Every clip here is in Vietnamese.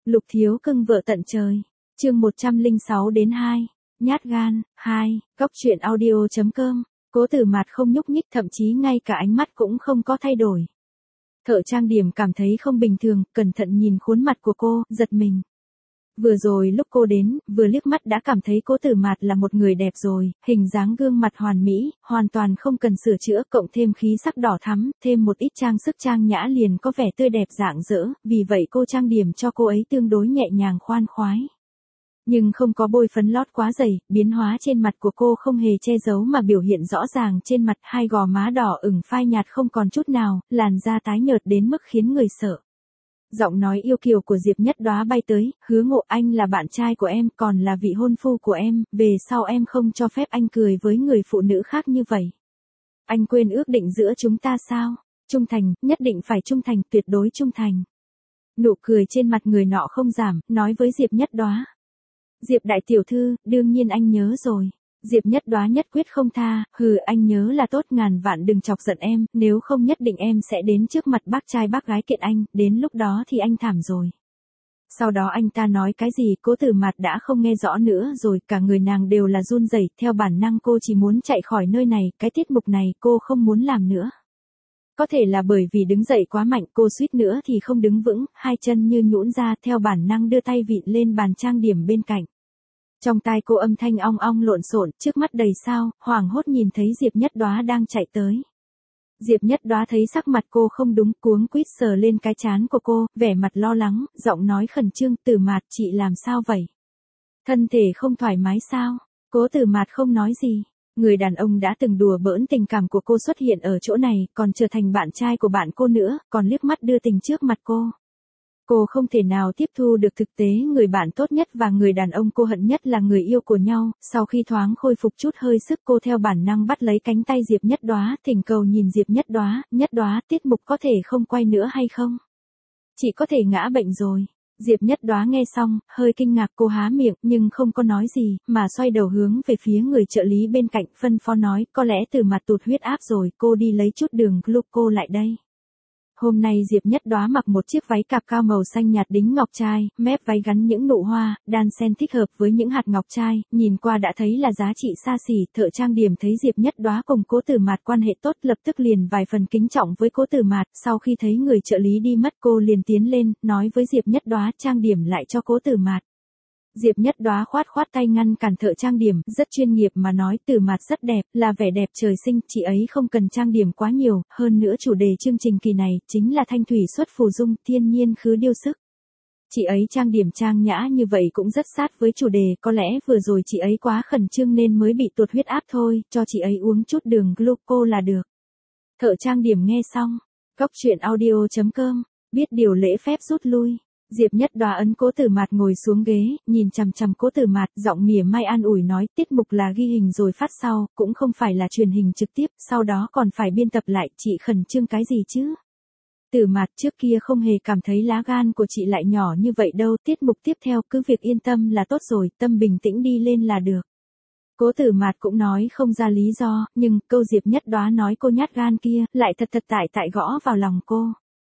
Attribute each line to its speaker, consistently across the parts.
Speaker 1: Lục thiếu cưng vợ tận trời. Chương 106 đến 2. Nhát gan, 2. Góc truyện audio.com. Cố Tử Mạt không nhúc nhích, thậm chí ngay cả ánh mắt cũng không có thay đổi. Thợ trang điểm cảm thấy không bình thường, cẩn thận nhìn khuôn mặt của cô, giật mình. Vừa rồi lúc cô đến, vừa liếc mắt đã cảm thấy Cố Tử Mạt là một người đẹp rồi, hình dáng gương mặt hoàn mỹ, hoàn toàn không cần sửa chữa, cộng thêm khí sắc đỏ thắm, thêm một ít trang sức trang nhã liền có vẻ tươi đẹp rạng rỡ, vì vậy cô trang điểm cho cô ấy tương đối nhẹ nhàng khoan khoái. Nhưng không có bôi phấn lót quá dày, biến hóa trên mặt của cô không hề che giấu mà biểu hiện rõ ràng trên mặt, hai gò má đỏ ửng phai nhạt không còn chút nào, làn da tái nhợt đến mức khiến người sợ. Giọng nói yêu kiều của Diệp Nhất Đóa bay tới, Hứa Ngộ, anh là bạn trai của em, còn là vị hôn phu của em, về sau em không cho phép anh cười với người phụ nữ khác như vậy. Anh quên ước định giữa chúng ta sao? Trung thành, nhất định phải trung thành, tuyệt đối trung thành. Nụ cười trên mặt người nọ không giảm, nói với Diệp Nhất Đóa. Diệp đại tiểu thư, đương nhiên anh nhớ rồi. Diệp Nhất Đóa nhất quyết không tha, anh nhớ là tốt, ngàn vạn đừng chọc giận em, nếu không nhất định em sẽ đến trước mặt bác trai bác gái kiện anh, đến lúc đó thì anh thảm rồi. Sau đó anh ta nói cái gì Cố Tử Mạt đã không nghe rõ nữa rồi, cả người nàng đều là run rẩy, theo bản năng cô chỉ muốn chạy khỏi nơi này, cái tiết mục này cô không muốn làm nữa. Có thể là bởi vì đứng dậy quá mạnh, cô suýt nữa thì không đứng vững, hai chân như nhũn ra, theo bản năng đưa tay vịn lên bàn trang điểm bên cạnh. Trong tai cô âm thanh ong ong lộn xộn, trước mắt đầy sao, hoảng hốt nhìn thấy Diệp Nhất Đóa đang chạy tới. Diệp Nhất Đóa thấy sắc mặt cô không đúng, cuống quýt sờ lên cái trán của cô, vẻ mặt lo lắng, giọng nói khẩn trương, Tử Mạt, chị làm sao vậy? Thân thể không thoải mái sao? Cố Tử Mạt không nói gì. Người đàn ông đã từng đùa bỡn tình cảm của cô xuất hiện ở chỗ này, còn trở thành bạn trai của bạn cô nữa, còn liếc mắt đưa tình trước mặt cô. Cô không thể nào tiếp thu được thực tế người bạn tốt nhất và người đàn ông cô hận nhất là người yêu của nhau, sau khi thoáng khôi phục chút hơi sức cô theo bản năng bắt lấy cánh tay Diệp Nhất Đóa, thỉnh cầu nhìn Diệp Nhất Đóa, tiết mục có thể không quay nữa hay không? Chị có thể ngã bệnh rồi. Diệp Nhất Đóa nghe xong, hơi kinh ngạc, cô há miệng nhưng không có nói gì, mà xoay đầu hướng về phía người trợ lý bên cạnh, phân phó nói, có lẽ Tử Mạt tụt huyết áp rồi, cô đi lấy chút đường gluco lại đây. Hôm nay Diệp Nhất Đóa mặc một chiếc váy cạp cao màu xanh nhạt đính ngọc trai, mép váy gắn những nụ hoa, đan xen thích hợp với những hạt ngọc trai, nhìn qua đã thấy là giá trị xa xỉ. Thợ trang điểm thấy Diệp Nhất Đóa cùng Cố Tử Mạt quan hệ tốt, lập tức liền vài phần kính trọng với Cố Tử Mạt, sau khi thấy người trợ lý đi mất cô liền tiến lên, nói với Diệp Nhất Đóa trang điểm lại cho Cố Tử Mạt. Diệp Nhất Đóa khoát tay ngăn cản thợ trang điểm, rất chuyên nghiệp mà nói, Tử Mạt rất đẹp, là vẻ đẹp trời sinh, chị ấy không cần trang điểm quá nhiều, hơn nữa chủ đề chương trình kỳ này chính là thanh thủy xuất phù dung, thiên nhiên khứ điêu sức. Chị ấy trang điểm trang nhã như vậy cũng rất sát với chủ đề, có lẽ vừa rồi chị ấy quá khẩn trương nên mới bị tụt huyết áp thôi, cho chị ấy uống chút đường gluco là được. Thợ trang điểm nghe xong, góc truyện audio.com, biết điều lễ phép rút lui. Diệp Nhất Đóa ấn Cố Tử Mạt ngồi xuống ghế, nhìn chằm chằm Cố Tử Mạt, giọng mỉa mai an ủi nói, tiết mục là ghi hình rồi phát sau, cũng không phải là truyền hình trực tiếp, sau đó còn phải biên tập lại, chị khẩn trương cái gì chứ? Tử Mạt, trước kia không hề cảm thấy lá gan của chị lại nhỏ như vậy đâu, tiết mục tiếp theo cứ việc yên tâm là tốt rồi, tâm bình tĩnh đi lên là được. Cố Tử Mạt cũng nói không ra lý do, nhưng câu Diệp Nhất Đóa nói cô nhát gan kia, lại thật tại gõ vào lòng cô.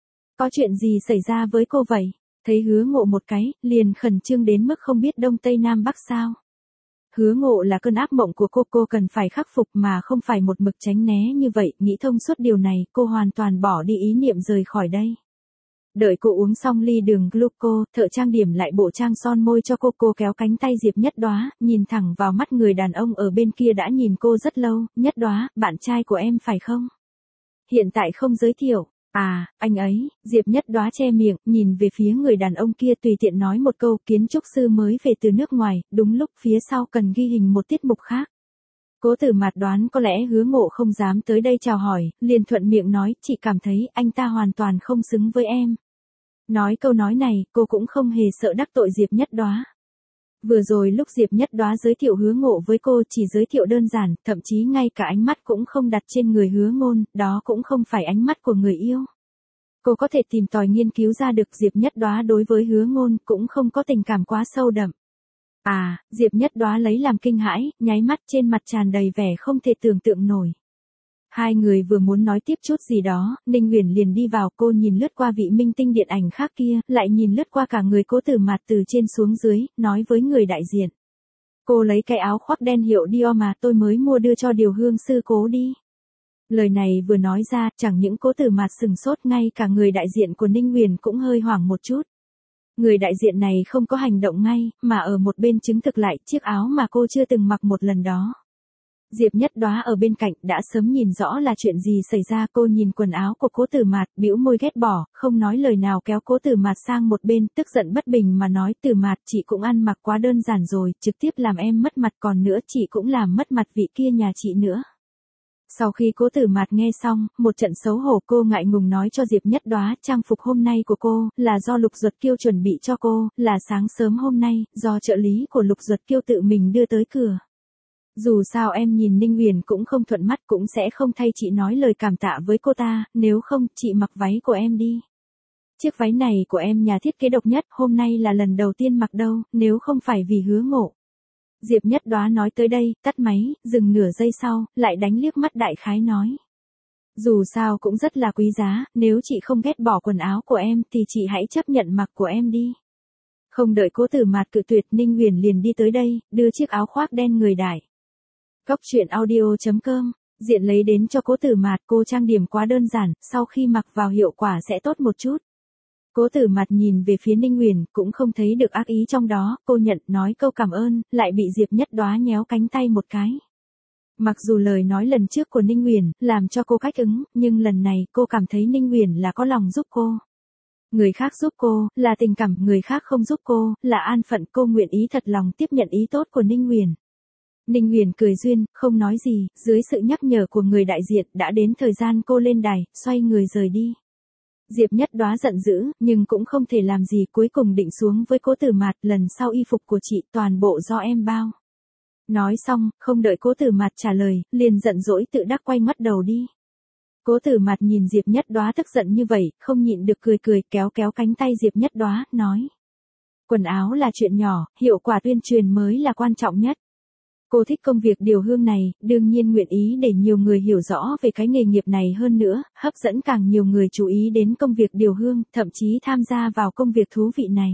Speaker 1: Có chuyện gì xảy ra với cô vậy? Thấy Hứa Ngộ một cái, liền khẩn trương đến mức không biết đông tây nam bắc sao. Hứa Ngộ là cơn ác mộng của cô cần phải khắc phục mà không phải một mực tránh né như vậy, nghĩ thông suốt điều này, cô hoàn toàn bỏ đi ý niệm rời khỏi đây. Đợi cô uống xong ly đường gluco, thợ trang điểm lại bộ trang son môi cho cô kéo cánh tay Diệp Nhất Đóa, nhìn thẳng vào mắt người đàn ông ở bên kia đã nhìn cô rất lâu, Nhất Đóa, bạn trai của em phải không? Hiện tại không giới thiệu. À, anh ấy, Diệp Nhất Đóa che miệng, nhìn về phía người đàn ông kia tùy tiện nói một câu, kiến trúc sư mới về từ nước ngoài, đúng lúc phía sau cần ghi hình một tiết mục khác. Cố Tử Mạt đoán có lẽ Hứa Ngộ không dám tới đây chào hỏi, liền thuận miệng nói, chị cảm thấy anh ta hoàn toàn không xứng với em. Nói câu nói này, cô cũng không hề sợ đắc tội Diệp Nhất Đóa. Vừa rồi lúc Diệp Nhất Đóa giới thiệu Hứa Ngộ với cô chỉ giới thiệu đơn giản, thậm chí ngay cả ánh mắt cũng không đặt trên người Hứa Ngôn, đó cũng không phải ánh mắt của người yêu. Cô có thể tìm tòi nghiên cứu ra được Diệp Nhất Đóa đối với Hứa Ngôn cũng không có tình cảm quá sâu đậm. À, Diệp Nhất Đóa lấy làm kinh hãi, nháy mắt trên mặt tràn đầy vẻ không thể tưởng tượng nổi. Hai người vừa muốn nói tiếp chút gì đó, Ninh Uyển liền đi vào, cô nhìn lướt qua vị minh tinh điện ảnh khác kia, lại nhìn lướt qua cả người Cố Tử Mạt từ trên xuống dưới, nói với người đại diện. Cô lấy cái áo khoác đen hiệu Dior mà tôi mới mua đưa cho điều hương sư Cố đi. Lời này vừa nói ra, chẳng những Cố Tử Mạt sừng sốt, ngay cả người đại diện của Ninh Uyển cũng hơi hoảng một chút. Người đại diện này không có hành động ngay, mà ở một bên chứng thực lại chiếc áo mà cô chưa từng mặc một lần đó. Diệp Nhất Đóa ở bên cạnh đã sớm nhìn rõ là chuyện gì xảy ra, cô nhìn quần áo của Cố Tử Mạt, bĩu môi ghét bỏ, không nói lời nào kéo Cố Tử Mạt sang một bên, tức giận bất bình mà nói, Tử Mạt, chị cũng ăn mặc quá đơn giản rồi, trực tiếp làm em mất mặt, còn nữa chị cũng làm mất mặt vị kia nhà chị nữa. Sau khi Cố Tử Mạt nghe xong, một trận xấu hổ, cô ngại ngùng nói cho Diệp Nhất Đóa, trang phục hôm nay của cô, là do Lục Duật Kiêu chuẩn bị cho cô, là sáng sớm hôm nay, do trợ lý của Lục Duật Kiêu tự mình đưa tới cửa. Dù sao em nhìn Ninh Uyển cũng không thuận mắt, cũng sẽ không thay chị nói lời cảm tạ với cô ta, nếu không, chị mặc váy của em đi. Chiếc váy này của em nhà thiết kế độc nhất, hôm nay là lần đầu tiên mặc đâu, nếu không phải vì Hứa Ngộ. Diệp Nhất Đóa nói tới đây, tắt máy, dừng nửa giây sau, lại đánh liếc mắt đại khái nói. Dù sao cũng rất là quý giá, nếu chị không ghét bỏ quần áo của em thì chị hãy chấp nhận mặc của em đi. Không đợi Cố Tử Mạt cự tuyệt, Ninh Uyển liền đi tới đây, đưa chiếc áo khoác đen người đại. Cóc truyện audio.com, diện lấy đến cho Cố Tử Mạt, cô trang điểm quá đơn giản, sau khi mặc vào hiệu quả sẽ tốt một chút. Cố Tử Mạt nhìn về phía Ninh Uyển, cũng không thấy được ác ý trong đó, cô nhận, nói câu cảm ơn, lại bị Diệp Nhất Đóa nhéo cánh tay một cái. Mặc dù lời nói lần trước của Ninh Uyển làm cho cô cách ứng, nhưng lần này cô cảm thấy Ninh Uyển là có lòng giúp cô. Người khác giúp cô, là tình cảm, người khác không giúp cô, là an phận, cô nguyện ý thật lòng tiếp nhận ý tốt của Ninh Uyển. Ninh Uyển cười duyên, không nói gì, dưới sự nhắc nhở của người đại diện, đã đến thời gian cô lên đài, xoay người rời đi. Diệp Nhất Đóa giận dữ, nhưng cũng không thể làm gì, cuối cùng định xuống với Cố Tử Mạt, lần sau y phục của chị toàn bộ do em bao. Nói xong, không đợi Cố Tử Mạt trả lời, liền giận dỗi tự đắc quay mất đầu đi. Cố Tử Mạt nhìn Diệp Nhất Đóa tức giận như vậy, không nhịn được cười cười, kéo kéo cánh tay Diệp Nhất Đóa, nói. Quần áo là chuyện nhỏ, hiệu quả tuyên truyền mới là quan trọng nhất. Cô thích công việc điều hương này, đương nhiên nguyện ý để nhiều người hiểu rõ về cái nghề nghiệp này hơn nữa, hấp dẫn càng nhiều người chú ý đến công việc điều hương, thậm chí tham gia vào công việc thú vị này.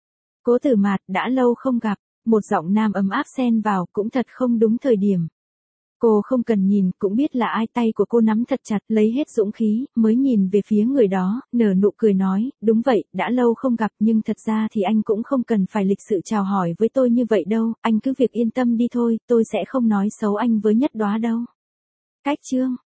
Speaker 1: Cố Tử Mạt, đã lâu không gặp, một giọng nam ấm áp xen vào, cũng thật không đúng thời điểm. Cô không cần nhìn, cũng biết là ai, tay của cô nắm thật chặt, lấy hết dũng khí, mới nhìn về phía người đó, nở nụ cười nói, đúng vậy, đã lâu không gặp, nhưng thật ra thì anh cũng không cần phải lịch sự chào hỏi với tôi như vậy đâu, anh cứ việc yên tâm đi thôi, tôi sẽ không nói xấu anh với Nhất Đóa đâu. Cách chương